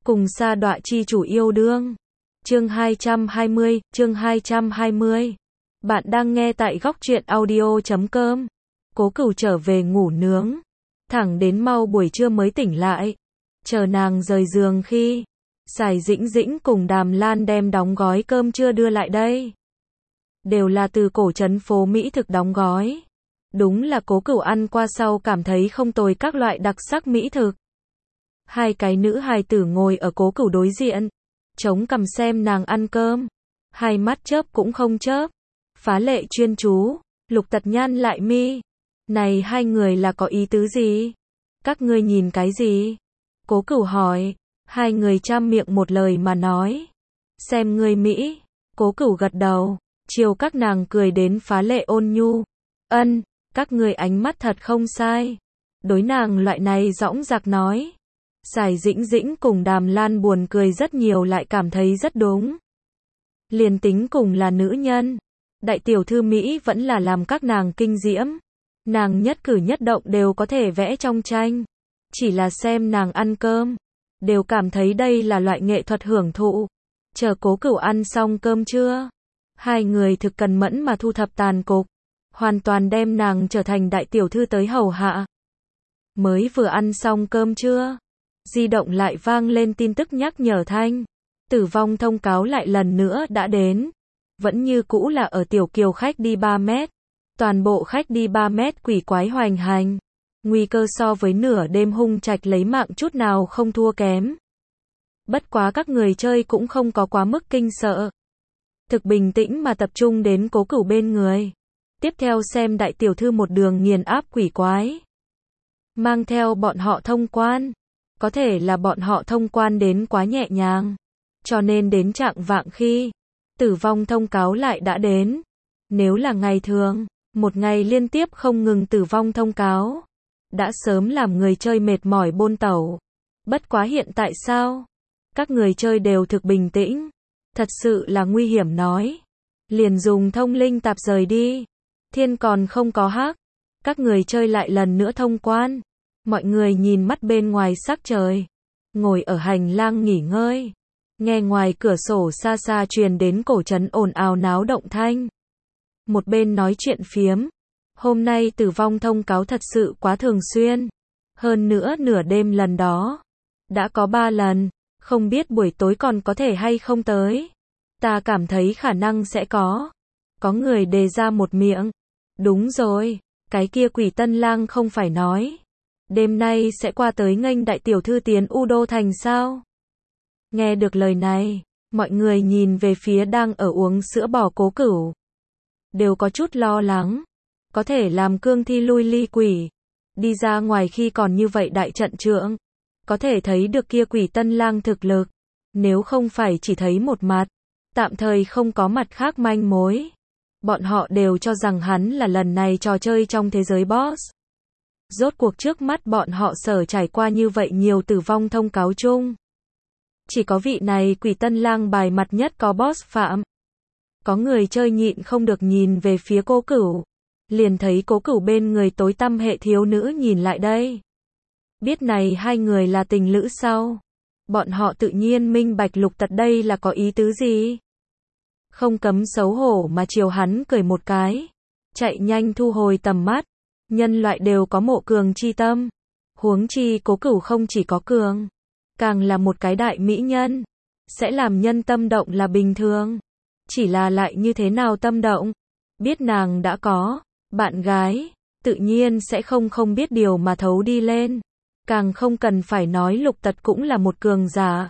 cùng sa đọa chi chủ yêu đương. Chương 220. Bạn đang nghe tại góc truyện audio.com. Cố Cửu trở về ngủ nướng, thẳng đến mau buổi trưa mới tỉnh lại. Chờ nàng rời giường khi Sải Dĩnh Dĩnh cùng Đàm Lan đem đóng gói cơm trưa đưa lại đây. Đều là từ cổ trấn phố Mỹ thực đóng gói. Đúng là Cố Cửu ăn qua sau cảm thấy không tồi các loại đặc sắc mỹ thực. Hai cái nữ hài tử ngồi ở Cố Cửu đối diện, chống cằm xem nàng ăn cơm, hai mắt chớp cũng không chớp, phá lệ chuyên chú. Lục Tật nhăn lại mi, này hai người là có ý tứ gì? Các ngươi nhìn cái gì? Cố Cửu hỏi. Hai người trăm miệng một lời mà nói, xem ngươi Mỹ. Cố Cửu gật đầu, chiều các nàng cười đến phá lệ ôn nhu. Ân, các ngươi ánh mắt thật không sai. Đối nàng loại này dõng dạc nói. Sải Dĩnh Dĩnh cùng Đàm Lan buồn cười rất nhiều lại cảm thấy rất đúng. Liền tính cùng là nữ nhân, đại tiểu thư Mỹ vẫn là làm các nàng kinh diễm. Nàng nhất cử nhất động đều có thể vẽ trong tranh. Chỉ là xem nàng ăn cơm, đều cảm thấy đây là loại nghệ thuật hưởng thụ. Chờ Cố Cửu ăn xong cơm trưa, hai người thực cần mẫn mà thu thập tàn cục, hoàn toàn đem nàng trở thành đại tiểu thư tới hầu hạ. Mới vừa ăn xong cơm trưa, di động lại vang lên tin tức nhắc nhở thanh. Tử vong thông cáo lại lần nữa đã đến. Vẫn như cũ là ở Tiểu Kiều khách đi 3 mét. Toàn bộ khách đi 3 mét quỷ quái hoành hành. Nguy cơ so với nửa đêm hung trạch lấy mạng chút nào không thua kém. Bất quá các người chơi cũng không có quá mức kinh sợ. Thực bình tĩnh mà tập trung đến Cố Cửu bên người. Tiếp theo xem đại tiểu thư một đường nghiền áp quỷ quái. Mang theo bọn họ thông quan. Có thể là bọn họ thông quan đến quá nhẹ nhàng. Cho nên đến trạng vạng khi tử vong thông cáo lại đã đến. Nếu là ngày thường, một ngày liên tiếp không ngừng tử vong thông cáo, đã sớm làm người chơi mệt mỏi bôn tẩu. Bất quá hiện tại sao? Các người chơi đều thực bình tĩnh. Thật sự là nguy hiểm nói. Liền dùng thông linh tạp rời đi. Thiên còn không có hắc. Các người chơi lại lần nữa thông quan. Mọi người nhìn mắt bên ngoài sắc trời. Ngồi ở hành lang nghỉ ngơi. Nghe ngoài cửa sổ xa xa truyền đến cổ trấn ồn ào náo động thanh. Một bên nói chuyện phiếm. Hôm nay tử vong thông cáo thật sự quá thường xuyên. Hơn nữa nửa đêm lần đó. Đã có 3 lần. Không biết buổi tối còn có thể hay không tới. Ta cảm thấy khả năng sẽ có. Có người đề ra một miệng. Đúng rồi. Cái kia Quỷ Tân Lang không phải nói. Đêm nay sẽ qua tới nghênh đại tiểu thư tiến U Đô Thành sao? Nghe được lời này, mọi người nhìn về phía đang ở uống sữa bò Cố Cửu. Đều có chút lo lắng. Có thể làm cương thi lui ly quỷ. Đi ra ngoài khi còn như vậy đại trận trượng. Có thể thấy được kia Quỷ Tân Lang thực lực. Nếu không phải chỉ thấy một mặt, tạm thời không có mặt khác manh mối. Bọn họ đều cho rằng hắn là lần này trò chơi trong thế giới boss. Rốt cuộc trước mắt bọn họ sở trải qua như vậy nhiều tử vong thông cáo chung. Chỉ có vị này Quỷ Tân Lang bài mặt nhất có boss phạm. Có người chơi nhịn không được nhìn về phía Cố Cửu. Liền thấy Cố Cửu bên người tối tăm hệ thiếu nữ nhìn lại đây. Biết này hai người là tình lữ sao? Bọn họ tự nhiên minh bạch Lục Tật đây là có ý tứ gì? Không cấm xấu hổ mà chiều hắn cười một cái. Chạy nhanh thu hồi tầm mắt. Nhân loại đều có mộ cường chi tâm. Huống chi Cố Cửu không chỉ có cường, càng là một cái đại mỹ nhân. Sẽ làm nhân tâm động là bình thường. Chỉ là lại như thế nào tâm động? Biết nàng đã có bạn gái, tự nhiên sẽ không biết điều mà thấu đi lên. Càng không cần phải nói Lục Tật cũng là một cường giả.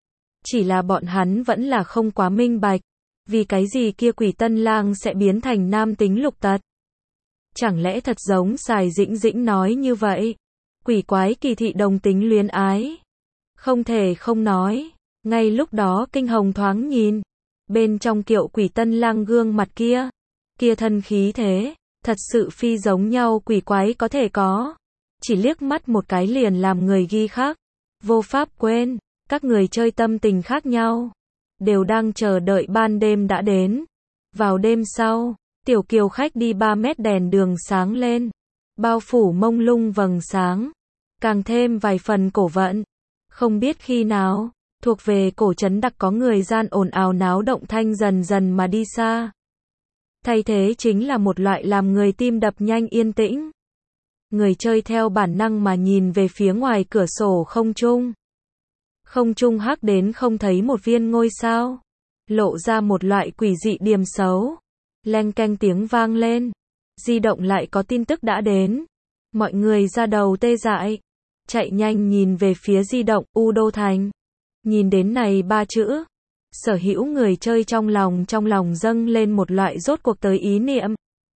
Chỉ là bọn hắn vẫn là không quá minh bạch. Vì cái gì kia Quỷ Tân Lang sẽ biến thành nam tính Lục Tật? Chẳng lẽ thật giống Sải Dĩnh Dĩnh nói như vậy? Quỷ quái kỳ thị đồng tính luyến ái. Không thể không nói. Ngay lúc đó Kinh Hồng thoáng nhìn. Bên trong kiệu Quỷ Tân Lang gương mặt kia. Kia thân khí thế. Thật sự phi giống nhau quỷ quái có thể có. Chỉ liếc mắt một cái liền làm người ghi khắc. Vô pháp quên. Các người chơi tâm tình khác nhau. Đều đang chờ đợi ban đêm đã đến. Vào đêm sau. Tiểu Kiều khách đi 3 mét đèn đường sáng lên. Bao phủ mông lung vầng sáng. Càng thêm vài phần cổ vận. Không biết khi nào, Thuộc về cổ trấn đặc có người gian ồn ào náo động thanh dần dần mà đi xa. Thay thế chính là một loại làm người tim đập nhanh yên tĩnh. Người chơi theo bản năng mà nhìn về phía ngoài cửa sổ không trung. Không trung hắc đến không thấy một viên ngôi sao. Lộ ra một loại quỷ dị điềm xấu. Leng keng tiếng vang lên. Di động lại có tin tức đã đến. Mọi người ra đầu tê dại. Chạy nhanh nhìn về phía di động, U Đô Thành. Nhìn đến này ba chữ. Sở hữu người chơi trong lòng dâng lên một loại rốt cuộc tới ý niệm.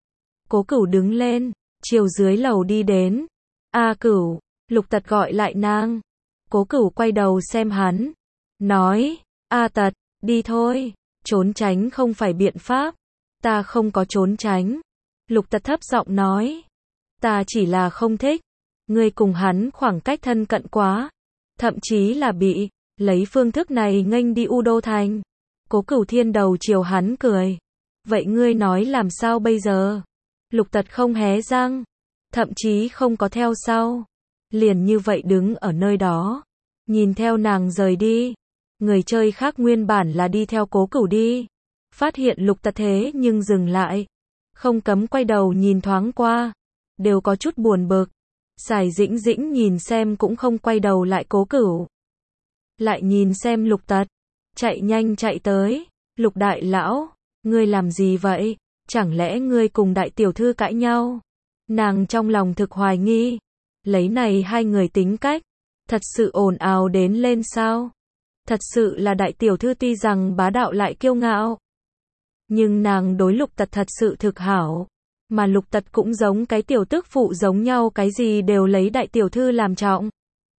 Cố Cửu đứng lên, chiều dưới lầu đi đến. A Cửu, Lục Tật gọi lại nàng. Cố Cửu quay đầu xem hắn. Nói, A Tật, đi thôi, trốn tránh không phải biện pháp. Ta không có trốn tránh. Lục Tật thấp giọng nói. Ta chỉ là không thích. Ngươi cùng hắn khoảng cách thân cận quá. Thậm chí là bị lấy phương thức này nghênh đi U Đô Thành. Cố Cửu thiên đầu chiều hắn cười. Vậy ngươi nói làm sao bây giờ? Lục Tật không hé răng. Thậm chí không có theo sau. Liền như vậy đứng ở nơi đó. Nhìn theo nàng rời đi. Người chơi khác nguyên bản là đi theo Cố Cửu đi. Phát hiện Lục Tật thế nhưng dừng lại. Không cấm quay đầu nhìn thoáng qua. Đều có chút buồn bực. Sài Dĩnh Dĩnh nhìn xem cũng không quay đầu lại Cố Cửu. Lại nhìn xem Lục Tật. Chạy nhanh chạy tới. Lục đại lão, ngươi làm gì vậy? Chẳng lẽ ngươi cùng đại tiểu thư cãi nhau? Nàng trong lòng thực hoài nghi. Lấy này hai người tính cách. Thật sự ồn ào đến lên sao? Thật sự là đại tiểu thư tuy rằng bá đạo lại kiêu ngạo. Nhưng nàng đối Lục Tật thật sự thực hảo. Mà Lục Tật cũng giống cái tiểu tức phụ giống nhau, cái gì đều lấy đại tiểu thư làm trọng.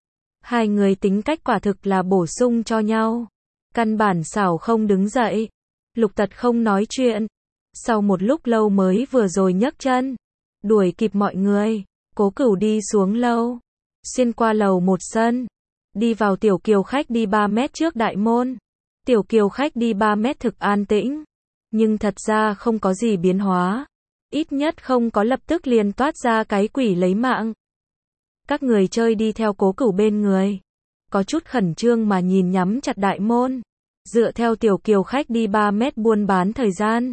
Hai người tính cách quả thực là bổ sung cho nhau. Căn bản xảo không đứng dậy. Lục Tật không nói chuyện. Sau một lúc lâu mới vừa rồi nhấc chân. Đuổi kịp mọi người. Cố Cửu đi xuống lâu. Xuyên qua lầu một sân. Đi vào tiểu kiều khách đi 3 mét trước đại môn. Tiểu kiều khách đi 3 mét thực an tĩnh. Nhưng thật ra không có gì biến hóa. Ít nhất không có lập tức liền toát ra cái quỷ lấy mạng. Các người chơi đi theo Cố Cửu bên người. Có chút khẩn trương mà nhìn nhắm chặt đại môn. Dựa theo tiểu kiều khách đi 3 mét buôn bán thời gian.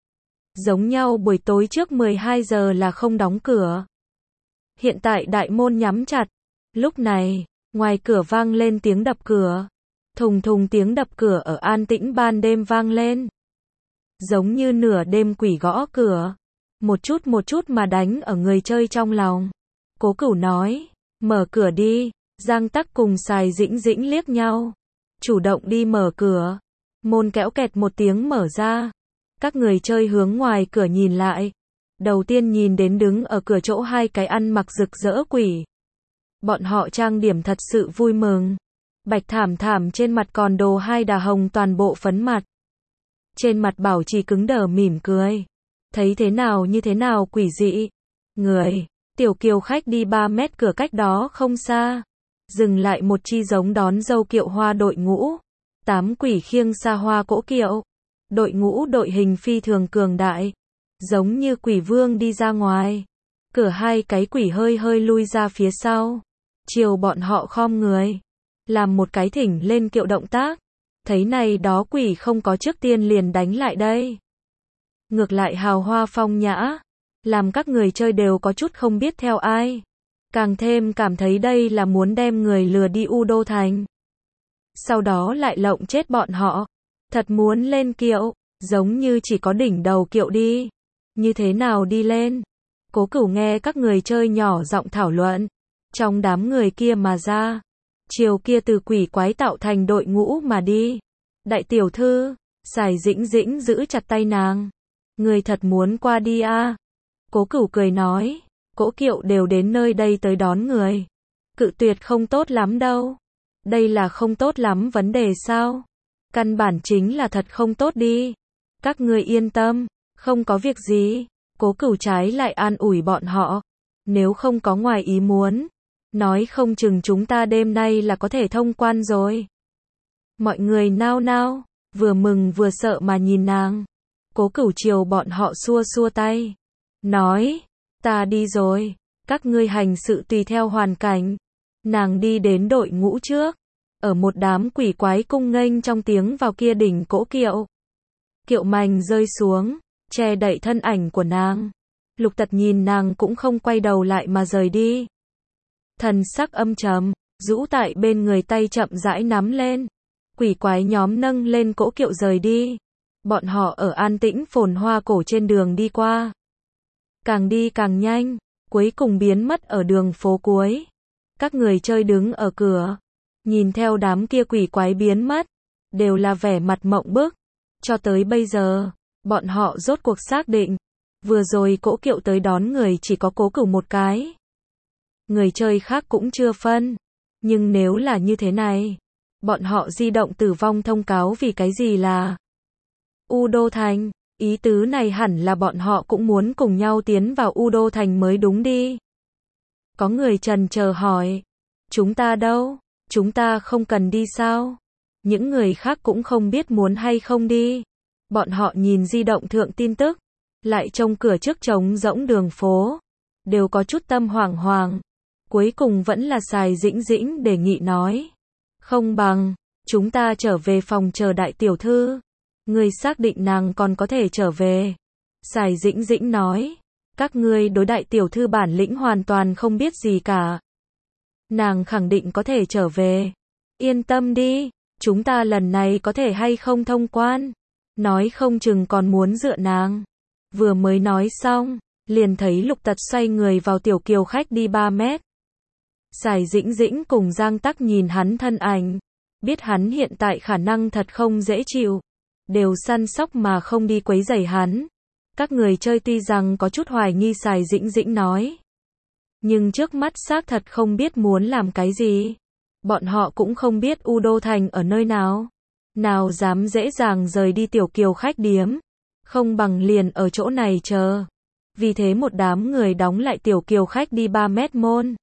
Giống nhau buổi tối trước 12 giờ là không đóng cửa. Hiện tại đại môn nhắm chặt. Lúc này, ngoài cửa vang lên tiếng đập cửa. Thùng thùng tiếng đập cửa ở an tĩnh ban đêm vang lên. Giống như nửa đêm quỷ gõ cửa. Một chút mà đánh ở người chơi trong lòng. Cố Cửu nói, mở cửa đi. Giang Tắc cùng Sài Dĩnh Dĩnh liếc nhau. Chủ động đi mở cửa. Môn kéo kẹt một tiếng mở ra. Các người chơi hướng ngoài cửa nhìn lại. Đầu tiên nhìn đến đứng ở cửa chỗ hai cái ăn mặc rực rỡ quỷ. Bọn họ trang điểm thật sự vui mừng. Bạch thảm thảm trên mặt còn đồ hai đà hồng toàn bộ phấn mặt. Trên mặt bảo trì cứng đờ mỉm cười. Thấy thế nào như thế nào quỷ dị. Người, tiểu kiều khách đi 3 mét cửa cách đó không xa. Dừng lại một chi giống đón dâu kiệu hoa đội ngũ. 8 quỷ khiêng xa hoa cỗ kiệu. Đội ngũ đội hình phi thường cường đại. Giống như quỷ vương đi ra ngoài. Cửa hai cái quỷ hơi hơi lui ra phía sau. Chiều bọn họ khom người. Làm một cái thỉnh lên kiệu động tác. Thấy này đó quỷ không có trước tiên liền đánh lại đây. Ngược lại hào hoa phong nhã. Làm các người chơi đều có chút không biết theo ai. Càng thêm cảm thấy đây là muốn đem người lừa đi U Đô Thành. Sau đó lại lộng chết bọn họ. Thật muốn lên kiệu. Giống như chỉ có đỉnh đầu kiệu đi. Như thế nào đi lên? Cố Cửu nghe các người chơi nhỏ giọng thảo luận. Trong đám người kia mà ra. Chiều kia từ quỷ quái tạo thành đội ngũ mà đi. Đại tiểu thư, Sài Dĩnh Dĩnh giữ chặt tay nàng. Người thật muốn qua đi à? Cố Cửu cười nói. Cỗ kiệu đều đến nơi đây tới đón người. Cự tuyệt không tốt lắm đâu. Đây là không tốt lắm vấn đề sao? Căn bản chính là thật không tốt đi. Các ngươi yên tâm, không có việc gì. Cố Cửu trái lại an ủi bọn họ. Nếu không có ngoài ý muốn, nói không chừng chúng ta đêm nay là có thể thông quan rồi. Mọi người nao nao, vừa mừng vừa sợ mà nhìn nàng. Cố Cửu chiều bọn họ xua xua tay. Nói, ta đi rồi, các ngươi hành sự tùy theo hoàn cảnh. Nàng đi đến đội ngũ trước. ở một đám quỷ quái cung nghênh trong tiếng vào kia đỉnh cỗ kiệu. Kiệu mành rơi xuống, che đậy thân ảnh của nàng. Lục Tật nhìn nàng cũng không quay đầu lại mà rời đi. Thần sắc âm trầm, rũ tại bên người tay chậm rãi nắm lên. Quỷ quái nhóm nâng lên cỗ kiệu rời đi. Bọn họ ở an tĩnh phồn hoa cổ trên đường đi qua. Càng đi càng nhanh, cuối cùng biến mất ở đường phố cuối. Các người chơi đứng ở cửa, nhìn theo đám kia quỷ quái biến mất, đều là vẻ mặt mộng bức. Cho tới bây giờ, bọn họ rốt cuộc xác định, vừa rồi cỗ kiệu tới đón người chỉ có Cố Cửu một cái. Người chơi khác cũng chưa phân. Nhưng nếu là như thế này, bọn họ di động tử vong thông cáo vì cái gì là U Đô Thành, ý tứ này hẳn là bọn họ cũng muốn cùng nhau tiến vào U Đô Thành mới đúng đi. Có người chần chờ hỏi, chúng ta đâu? Chúng ta không cần đi sao? Những người khác cũng không biết muốn hay không đi. Bọn họ nhìn di động thượng tin tức, lại trông cửa trước trống rỗng đường phố, đều có chút tâm hoảng hoảng. Cuối cùng vẫn là Sài Dĩnh Dĩnh đề nghị nói, không bằng chúng ta trở về phòng chờ đại tiểu thư. Ngươi xác định nàng còn có thể trở về? Sài Dĩnh Dĩnh nói, các ngươi đối đại tiểu thư bản lĩnh hoàn toàn không biết gì cả. Nàng khẳng định có thể trở về. Yên tâm đi, chúng ta lần này có thể hay không thông quan, nói không chừng còn muốn dựa nàng. Vừa mới nói xong, liền thấy Lục Tật xoay người vào tiểu kiều khách đi 3 mét. Sài Dĩnh Dĩnh cùng Giang Tắc nhìn hắn thân ảnh, biết hắn hiện tại khả năng thật không dễ chịu, đều săn sóc mà không đi quấy rầy hắn. Các người chơi tuy rằng có chút hoài nghi Sài Dĩnh Dĩnh nói, nhưng trước mắt xác thật không biết muốn làm cái gì. Bọn họ cũng không biết U Đô Thành ở nơi nào, nào dám dễ dàng rời đi tiểu kiều khách điếm, không bằng liền ở chỗ này chờ. Vì thế một đám người đóng lại tiểu kiều khách đi 3 mét môn.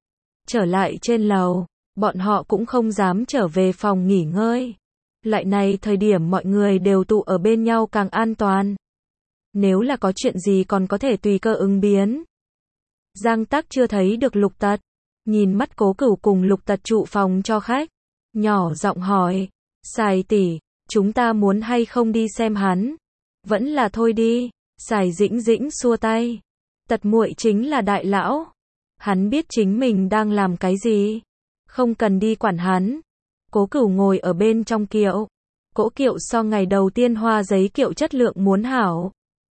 Trở lại trên lầu, bọn họ cũng không dám trở về phòng nghỉ ngơi. Lại này thời điểm mọi người đều tụ ở bên nhau càng an toàn. Nếu là có chuyện gì còn có thể tùy cơ ứng biến. Giang Tắc chưa thấy được Lục Tật, nhìn mắt Cố Cửu cùng Lục Tật trụ phòng cho khách, nhỏ giọng hỏi, Sài tỷ, chúng ta muốn hay không đi xem hắn? Vẫn là thôi đi. Sài Dĩnh Dĩnh xua tay, Tật muội chính là đại lão, hắn biết chính mình đang làm cái gì, không cần đi quản hắn. Cố Cửu ngồi ở bên trong kiệu, cỗ kiệu so ngày đầu tiên hoa giấy kiệu chất lượng muốn hảo,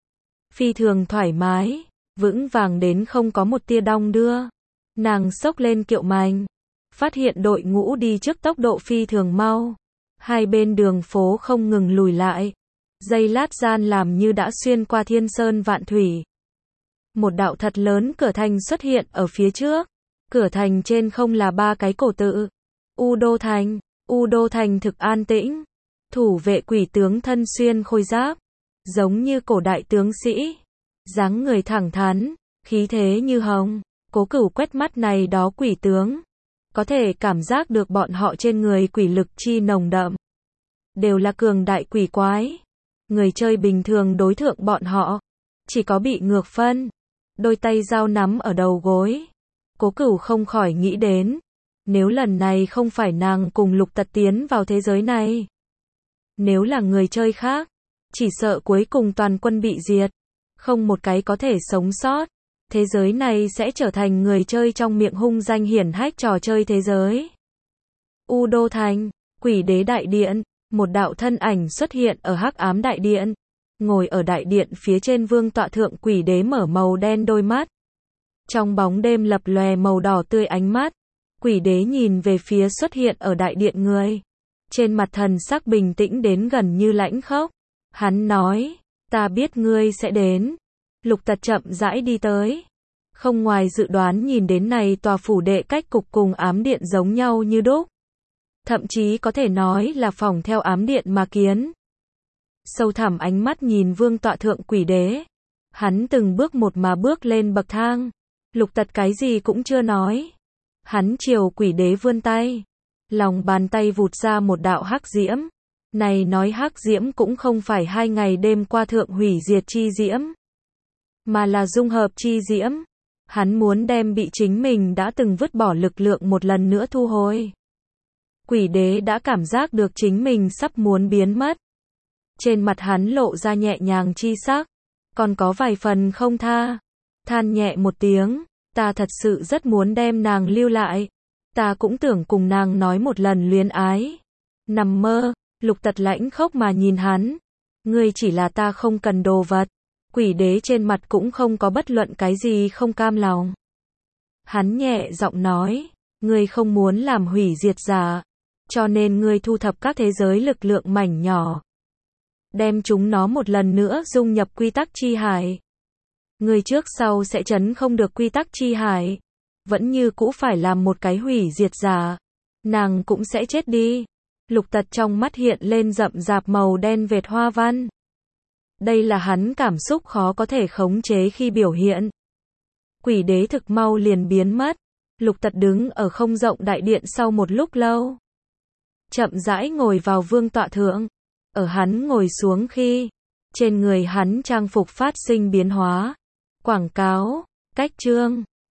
phi thường thoải mái, vững vàng đến không có một tia đong đưa. Nàng xốc lên kiệu mành, phát hiện đội ngũ đi trước tốc độ phi thường mau, hai bên đường phố không ngừng lùi lại, giây lát gian làm như đã xuyên qua thiên sơn vạn thủy. Một đạo thật lớn cửa thành xuất hiện ở phía trước, cửa thành trên không là 3 cái cổ tự. U Đô Thành. U Đô Thành thực an tĩnh, thủ vệ quỷ tướng thân xuyên khôi giáp, giống như cổ đại tướng sĩ, dáng người thẳng thắn, khí thế như hồng. Cố Cửu quét mắt này đó quỷ tướng, có thể cảm giác được bọn họ trên người quỷ lực chi nồng đậm, đều là cường đại quỷ quái. Người chơi bình thường đối thượng bọn họ, chỉ có bị ngược phân, đôi tay dao nắm ở đầu gối. Cố Cửu không khỏi nghĩ đến, nếu lần này không phải nàng cùng Lục Tật tiến vào thế giới này, nếu là người chơi khác, chỉ sợ cuối cùng toàn quân bị diệt, không một cái có thể sống sót. Thế giới này sẽ trở thành người chơi trong miệng hung danh hiển hách trò chơi thế giới. U Đô Thành, Quỷ Đế Đại Điện, một đạo thân ảnh xuất hiện ở hắc ám đại điện. Ngồi ở đại điện phía trên vương tọa thượng Quỷ Đế mở màu đen đôi mắt. Trong bóng đêm lập lòe màu đỏ tươi ánh mắt. Quỷ Đế nhìn về phía xuất hiện ở đại điện người. Trên mặt thần sắc bình tĩnh đến gần như lãnh khốc. Hắn nói, ta biết ngươi sẽ đến. Lục Tật chậm rãi đi tới. Không ngoài dự đoán nhìn đến này tòa phủ đệ cách cục cùng ám điện giống nhau như đúc. Thậm chí có thể nói là phỏng theo ám điện mà kiến. Sâu thẳm ánh mắt nhìn vương tọa thượng Quỷ Đế. Hắn từng bước một mà bước lên bậc thang. Lục Tật cái gì cũng chưa nói. Hắn chiều Quỷ Đế vươn tay. Lòng bàn tay vụt ra một đạo hắc diễm. Này nói hắc diễm cũng không phải 2 ngày đêm qua thượng hủy diệt chi diễm, mà là dung hợp chi diễm. Hắn muốn đem bị chính mình đã từng vứt bỏ lực lượng một lần nữa thu hồi. Quỷ đế đã cảm giác được chính mình sắp muốn biến mất. Trên mặt hắn lộ ra nhẹ nhàng chi sắc, còn có vài phần không tha. Than nhẹ một tiếng, ta thật sự rất muốn đem nàng lưu lại. Ta cũng tưởng cùng nàng nói một lần luyến ái. Nằm mơ, Lục Tật lãnh khốc mà nhìn hắn. Ngươi chỉ là ta không cần đồ vật. Quỷ đế trên mặt cũng không có bất luận cái gì không cam lòng. Hắn nhẹ giọng nói, ngươi không muốn làm hủy diệt giả, cho nên ngươi thu thập các thế giới lực lượng mảnh nhỏ, đem chúng nó một lần nữa dung nhập quy tắc chi hải. Ngươi trước sau sẽ trấn không được quy tắc chi hải, vẫn như cũ phải làm một cái hủy diệt giả, nàng cũng sẽ chết đi. Lục Tật trong mắt hiện lên rậm rạp màu đen vệt hoa văn. Đây là hắn cảm xúc khó có thể khống chế khi biểu hiện. Quỷ đế thực mau liền biến mất. Lục Tật đứng ở không rộng đại điện sau một lúc lâu, chậm rãi ngồi vào vương tọa thượng. Ở hắn ngồi xuống khi, trên người hắn trang phục phát sinh biến hóa. Quảng cáo, cách chương